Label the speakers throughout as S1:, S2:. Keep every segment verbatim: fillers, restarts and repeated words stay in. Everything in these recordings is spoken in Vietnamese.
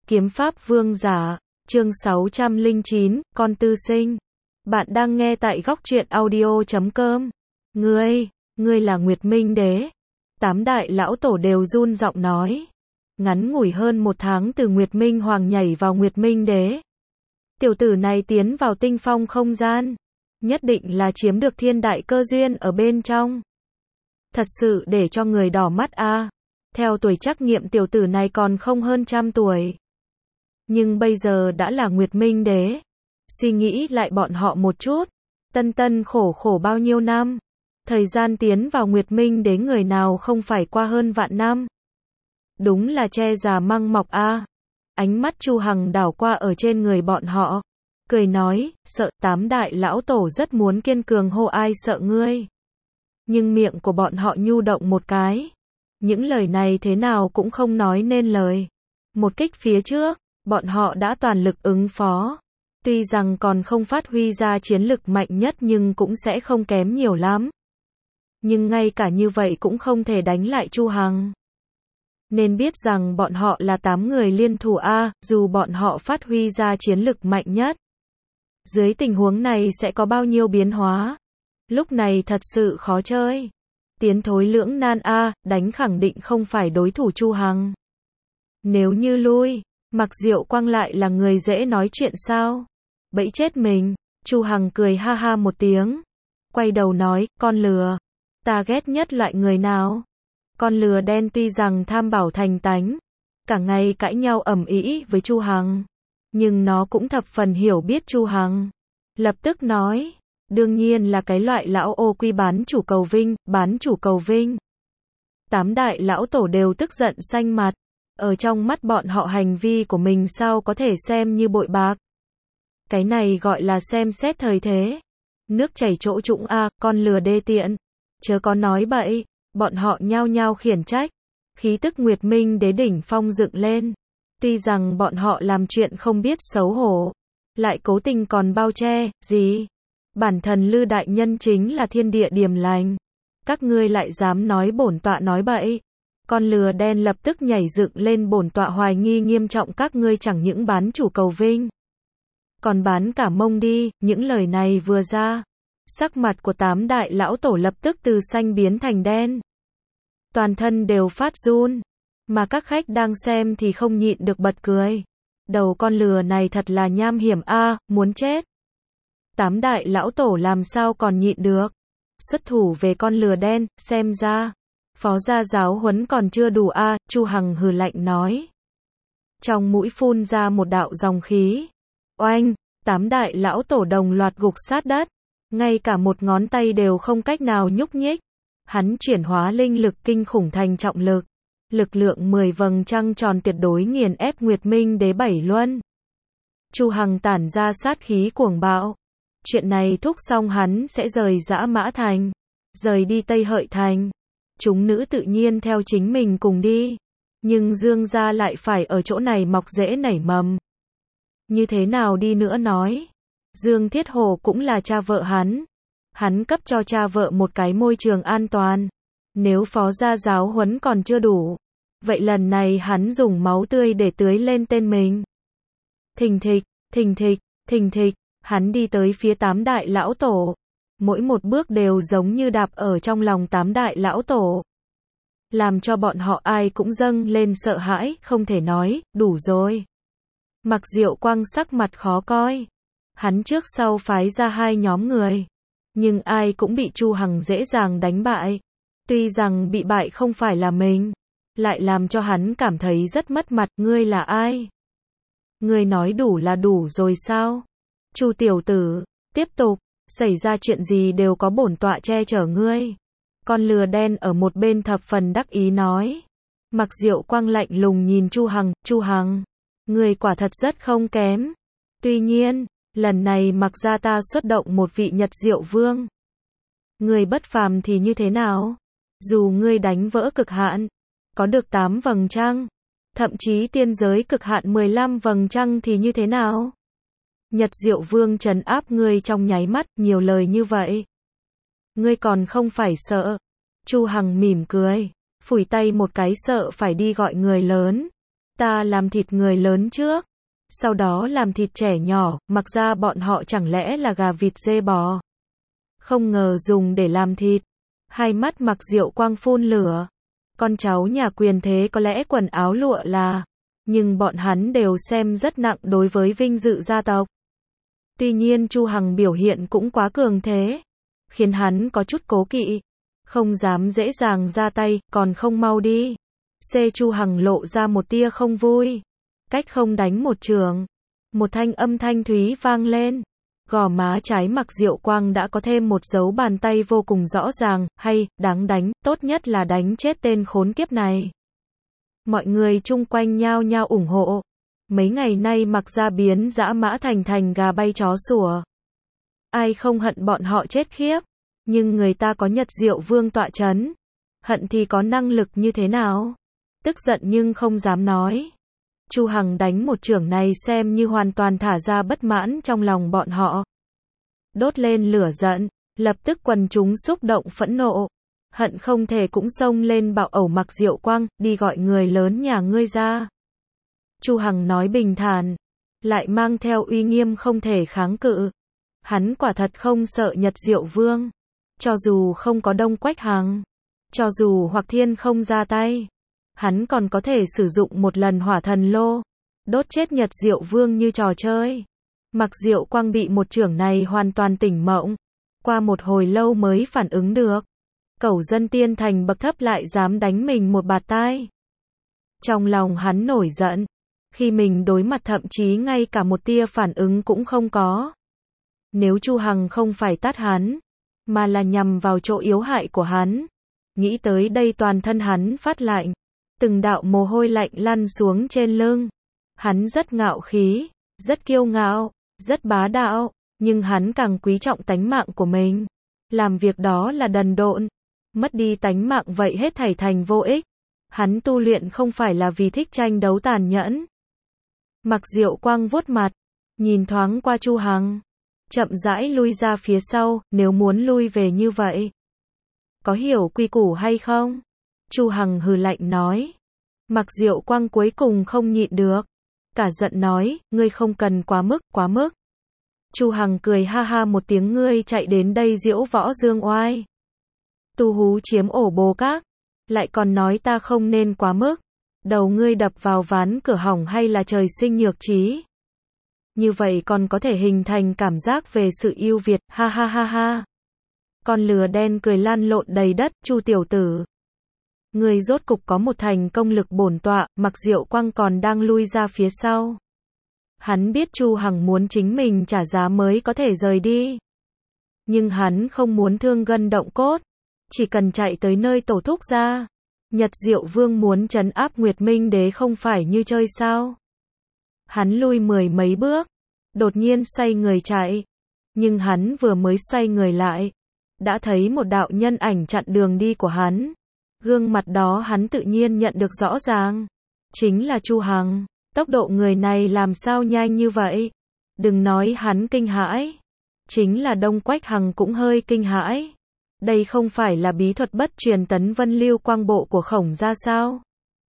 S1: Kiếm pháp vương giả, chương sáu trăm lẻ chín, con tư sinh. Bạn đang nghe tại góc truyện audio chấm com. Ngươi, ngươi là Nguyệt Minh Đế. Tám đại lão tổ đều run giọng nói. Ngắn ngủi hơn một tháng từ Nguyệt Minh Hoàng nhảy vào Nguyệt Minh Đế. Tiểu tử này tiến vào tinh phong không gian. Nhất định là chiếm được thiên đại cơ duyên ở bên trong. Thật sự để cho người đỏ mắt a. À. Theo tuổi trắc nghiệm tiểu tử này còn không hơn trăm tuổi. Nhưng bây giờ đã là Nguyệt Minh Đế. Suy nghĩ lại bọn họ một chút. Tân tân khổ khổ bao nhiêu năm. Thời gian tiến vào Nguyệt Minh Đế người nào không phải qua hơn vạn năm. Đúng là che già măng mọc a. À. Ánh mắt Chu Hằng đảo qua ở trên người bọn họ. Cười nói, sợ tám đại lão tổ rất muốn kiên cường hô ai sợ ngươi. Nhưng miệng của bọn họ nhu động một cái. Những lời này thế nào cũng không nói nên lời. Một kích phía trước, bọn họ đã toàn lực ứng phó. Tuy rằng còn không phát huy ra chiến lực mạnh nhất nhưng cũng sẽ không kém nhiều lắm. Nhưng ngay cả như vậy cũng không thể đánh lại Chu Hằng. Nên biết rằng bọn họ là tám người liên thủ A, dù bọn họ phát huy ra chiến lực mạnh nhất. Dưới tình huống này sẽ có bao nhiêu biến hóa. Lúc này thật sự khó chơi. Tiến thối lưỡng nan A, đánh khẳng định không phải đối thủ Chu Hằng. Nếu như lui, Mặc Diệu Quang lại là người dễ nói chuyện sao? Bẫy chết mình. Chu Hằng cười ha ha một tiếng. Quay đầu nói, con lừa. Ta ghét nhất loại người nào? Con lừa đen tuy rằng tham bảo thành tánh. Cả ngày cãi nhau ầm ĩ với Chu Hằng. Nhưng nó cũng thập phần hiểu biết Chu Hằng. Lập tức nói. Đương nhiên là cái loại lão ô quy bán chủ cầu vinh, bán chủ cầu vinh. Tám đại lão tổ đều tức giận xanh mặt. Ở trong mắt bọn họ hành vi của mình sao có thể xem như bội bạc. Cái này gọi là xem xét thời thế. Nước chảy chỗ trũng a, con lừa đê tiện. Chớ có nói bậy, bọn họ nhao nhao khiển trách. Khí tức Nguyệt Minh Đế đỉnh phong dựng lên. Tuy rằng bọn họ làm chuyện không biết xấu hổ. Lại cố tình còn bao che, gì? Bản thần Lư đại nhân chính là thiên địa điềm lành. Các ngươi lại dám nói bổn tọa nói bậy. Con lừa đen lập tức nhảy dựng lên bổn tọa hoài nghi nghiêm trọng các ngươi chẳng những bán chủ cầu vinh. Còn bán cả mông đi, những lời này vừa ra. Sắc mặt của tám đại lão tổ lập tức từ xanh biến thành đen. Toàn thân đều phát run. Mà các khách đang xem thì không nhịn được bật cười. Đầu con lừa này thật là nham hiểm a, muốn chết. Tám đại lão tổ làm sao còn nhịn được. Xuất thủ về con lừa đen, xem ra. Phó gia giáo huấn còn chưa đủ a, à, Chu Hằng hừ lạnh nói. Trong mũi phun ra một đạo dòng khí. Oanh, tám đại lão tổ đồng loạt gục sát đất. Ngay cả một ngón tay đều không cách nào nhúc nhích. Hắn chuyển hóa linh lực kinh khủng thành trọng lực. Lực lượng mười vầng trăng tròn tuyệt đối nghiền ép Nguyệt Minh Đế bảy luân. Chu Hằng tản ra sát khí cuồng bạo. Chuyện này thúc xong hắn sẽ rời Dã Mã Thành. Rời đi Tây Hợi Thành. Chúng nữ tự nhiên theo chính mình cùng đi. Nhưng Dương gia lại phải ở chỗ này mọc rễ nảy mầm. Như thế nào đi nữa nói. Dương Thiết Hồ cũng là cha vợ hắn. Hắn cấp cho cha vợ một cái môi trường an toàn. Nếu phó gia giáo huấn còn chưa đủ. Vậy lần này hắn dùng máu tươi để tưới lên tên mình. Thình thịch, thình thịch, thình thịch. Hắn đi tới phía tám đại lão tổ. Mỗi một bước đều giống như đạp ở trong lòng tám đại lão tổ. Làm cho bọn họ ai cũng dâng lên sợ hãi, không thể nói, đủ rồi. Mặc Diệu Quang sắc mặt khó coi. Hắn trước sau phái ra hai nhóm người. Nhưng ai cũng bị Chu Hằng dễ dàng đánh bại. Tuy rằng bị bại không phải là mình. Lại làm cho hắn cảm thấy rất mất mặt, ngươi là ai? Ngươi nói đủ là đủ rồi sao? Chu tiểu tử, tiếp tục. Xảy ra chuyện gì đều có bổn tọa che chở ngươi. Con lừa đen ở một bên thập phần đắc ý nói. Mặc Diệu Quang lạnh lùng nhìn Chu Hằng, Chu Hằng, ngươi quả thật rất không kém. Tuy nhiên, lần này mặc ra ta xuất động một vị Nhật Diệu Vương. Ngươi bất phàm thì như thế nào? Dù ngươi đánh vỡ cực hạn, có được tám vầng trăng, thậm chí tiên giới cực hạn mười lăm vầng trăng thì như thế nào? Nhật Diệu Vương trấn áp ngươi trong nháy mắt, nhiều lời như vậy. Ngươi còn không phải sợ. Chu Hằng mỉm cười, phủi tay một cái sợ phải đi gọi người lớn. Ta làm thịt người lớn trước, sau đó làm thịt trẻ nhỏ, mặc ra bọn họ chẳng lẽ là gà vịt dê bò. Không ngờ dùng để làm thịt. Hai mắt Mặc Diệu Quang phun lửa. Con cháu nhà quyền thế có lẽ quần áo lụa là, nhưng bọn hắn đều xem rất nặng đối với vinh dự gia tộc. Tuy nhiên Chu Hằng biểu hiện cũng quá cường thế, khiến hắn có chút cố kỵ, không dám dễ dàng ra tay, còn không mau đi. C. Chu Hằng lộ ra một tia không vui. Cách không đánh một trường, một thanh âm thanh thúy vang lên. Gò má trái Mặc Diệu Quang đã có thêm một dấu bàn tay vô cùng rõ ràng, hay, đáng đánh, tốt nhất là đánh chết tên khốn kiếp này. Mọi người chung quanh nhao nhao ủng hộ. Mấy ngày nay Mặc gia biến dã mã thành thành gà bay chó sủa. Ai không hận bọn họ chết khiếp, nhưng người ta có Nhật Diệu Vương tọa chấn. Hận thì có năng lực như thế nào? Tức giận nhưng không dám nói. Chu Hằng đánh một chưởng này xem như hoàn toàn thả ra bất mãn trong lòng bọn họ. Đốt lên lửa giận, lập tức quần chúng xúc động phẫn nộ. Hận không thể cũng xông lên bạo ẩu Mặc Diệu Quang, đi gọi người lớn nhà ngươi ra. Chu Hằng nói bình thản, lại mang theo uy nghiêm không thể kháng cự. Hắn quả thật không sợ Nhật Diệu Vương. Cho dù không có Đông Quách Hằng, cho dù Hoặc Thiên không ra tay, hắn còn có thể sử dụng một lần hỏa thần lô, đốt chết Nhật Diệu Vương như trò chơi. Mặc Diệu Quang bị một chưởng này hoàn toàn tỉnh mộng, qua một hồi lâu mới phản ứng được. Cẩu dân tiên thành bậc thấp lại dám đánh mình một bạt tai. Trong lòng hắn nổi giận, khi mình đối mặt thậm chí ngay cả một tia phản ứng cũng không có. Nếu Chu Hằng không phải tát hắn, mà là nhằm vào chỗ yếu hại của hắn. Nghĩ tới đây toàn thân hắn phát lạnh, từng đạo mồ hôi lạnh lăn xuống trên lưng. Hắn rất ngạo khí, rất kiêu ngạo, rất bá đạo, nhưng hắn càng quý trọng tánh mạng của mình. Làm việc đó là đần độn, mất đi tánh mạng vậy hết thảy thành vô ích. Hắn tu luyện không phải là vì thích tranh đấu tàn nhẫn. Mặc Diệu Quang vuốt mặt, nhìn thoáng qua Chu Hằng, chậm rãi lui ra phía sau, nếu muốn lui về như vậy, có hiểu quy củ hay không? Chu Hằng hừ lạnh nói. Mặc Diệu Quang cuối cùng không nhịn được, cả giận nói, ngươi không cần quá mức, quá mức. Chu Hằng cười ha ha một tiếng, ngươi chạy đến đây diễu võ dương oai, tu hú chiếm ổ bồ các, lại còn nói ta không nên quá mức. Đầu ngươi đập vào ván cửa hỏng hay là trời sinh nhược trí? Như vậy còn có thể hình thành cảm giác về sự ưu việt, ha ha ha ha. Con lừa đen cười lan lộn đầy đất, Chu tiểu tử. Ngươi rốt cục có một thành công lực bổn tọa. Mặc Diệu Quang còn đang lui ra phía sau. Hắn biết Chu Hằng muốn chính mình trả giá mới có thể rời đi. Nhưng hắn không muốn thương gân động cốt, chỉ cần chạy tới nơi tổ thúc ra. Nhật Diệu Vương muốn trấn áp Nguyệt Minh Đế không phải như chơi sao? Hắn lui mười mấy bước, đột nhiên xoay người chạy. Nhưng hắn vừa mới xoay người lại, đã thấy một đạo nhân ảnh chặn đường đi của hắn. Gương mặt đó hắn tự nhiên nhận được rõ ràng. Chính là Chu Hằng. Tốc độ người này làm sao nhanh như vậy? Đừng nói hắn kinh hãi, chính là Đông Quách Hằng cũng hơi kinh hãi. Đây không phải là bí thuật bất truyền Tấn Vân Lưu Quang Bộ của Khổng gia sao?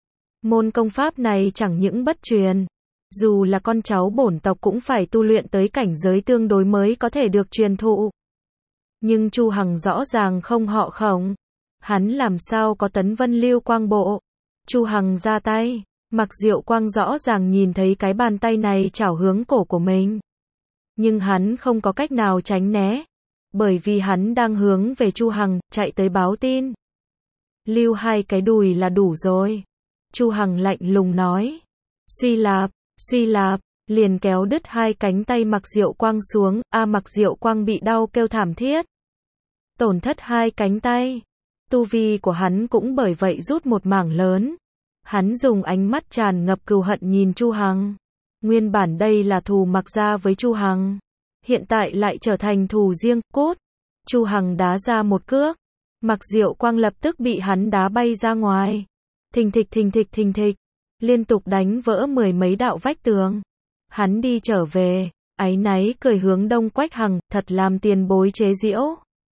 S1: Môn công pháp này chẳng những bất truyền, dù là con cháu bổn tộc cũng phải tu luyện tới cảnh giới tương đối mới có thể được truyền thụ. Nhưng Chu Hằng rõ ràng không họ Khổng, hắn làm sao có Tấn Vân Lưu Quang Bộ? Chu Hằng ra tay, Mặc Diệu Quang rõ ràng nhìn thấy cái bàn tay này chảo hướng cổ của mình, nhưng hắn không có cách nào tránh né, bởi vì hắn đang hướng về Chu Hằng, chạy tới báo tin. Lưu hai cái đùi là đủ rồi. Chu Hằng lạnh lùng nói. Suy lạp, suy lạp, liền kéo đứt hai cánh tay Mặc Diệu Quang xuống. A Mặc Diệu Quang bị đau kêu thảm thiết, tổn thất hai cánh tay. Tu vi của hắn cũng bởi vậy rút một mảng lớn. Hắn dùng ánh mắt tràn ngập cừu hận nhìn Chu Hằng. Nguyên bản đây là thù Mặc gia với Chu Hằng, hiện tại lại trở thành thù riêng. Cốt. Chu Hằng đá ra một cước, Mặc Diệu Quang lập tức bị hắn đá bay ra ngoài. Thình thịch thình thịch thình thịch, liên tục đánh vỡ mười mấy đạo vách tường. Hắn đi trở về, áy náy cười hướng Đông Quách Hằng, thật làm tiền bối chế giễu.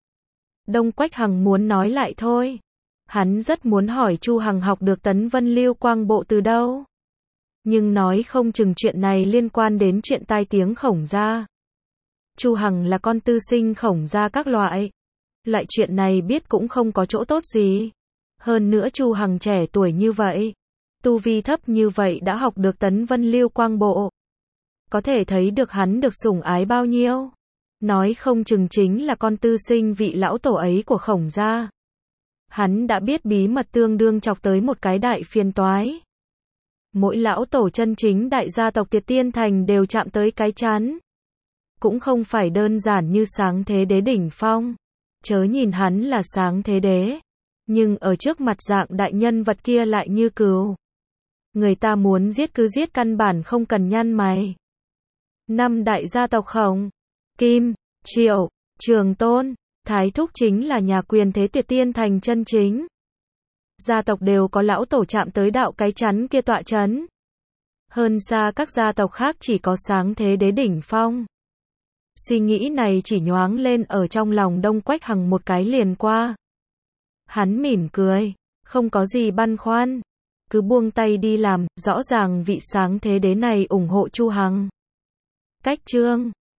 S1: Đông Quách Hằng muốn nói lại thôi. Hắn rất muốn hỏi Chu Hằng học được Tấn Vân Lưu Quang Bộ từ đâu. Nhưng nói không chừng chuyện này liên quan đến chuyện tai tiếng Khổng gia. Chu Hằng là con tư sinh Khổng gia các loại. Loại chuyện này biết cũng không có chỗ tốt gì. Hơn nữa Chu Hằng trẻ tuổi như vậy, tu vi thấp như vậy đã học được Tấn Vân Lưu Quang Bộ. Có thể thấy được hắn được sủng ái bao nhiêu. Nói không chừng chính là con tư sinh vị lão tổ ấy của Khổng gia. Hắn đã biết bí mật tương đương chọc tới một cái đại phiền toái. Mỗi lão tổ chân chính đại gia tộc Tiệt Tiên Thành đều chạm tới cái chán. Cũng không phải đơn giản như sáng thế đế đỉnh phong. Chớ nhìn hắn là sáng thế đế, nhưng ở trước mặt dạng đại nhân vật kia lại như cừu. Người ta muốn giết cứ giết, căn bản không cần nhăn mày. Năm đại gia tộc Khổng, Kim, Triệu, Trường Tôn, Thái Thúc chính là nhà quyền thế Tiệt Tiên Thành chân chính. Gia tộc đều có lão tổ chạm tới đạo cái chắn kia tọa chấn. Hơn xa các gia tộc khác chỉ có sáng thế đế đỉnh phong. Suy nghĩ này chỉ nhoáng lên ở trong lòng Đông Quách Hằng một cái liền qua. Hắn mỉm cười, không có gì băn khoăn, cứ buông tay đi làm, rõ ràng vị sáng thế đế này ủng hộ Chu Hằng. Cách chương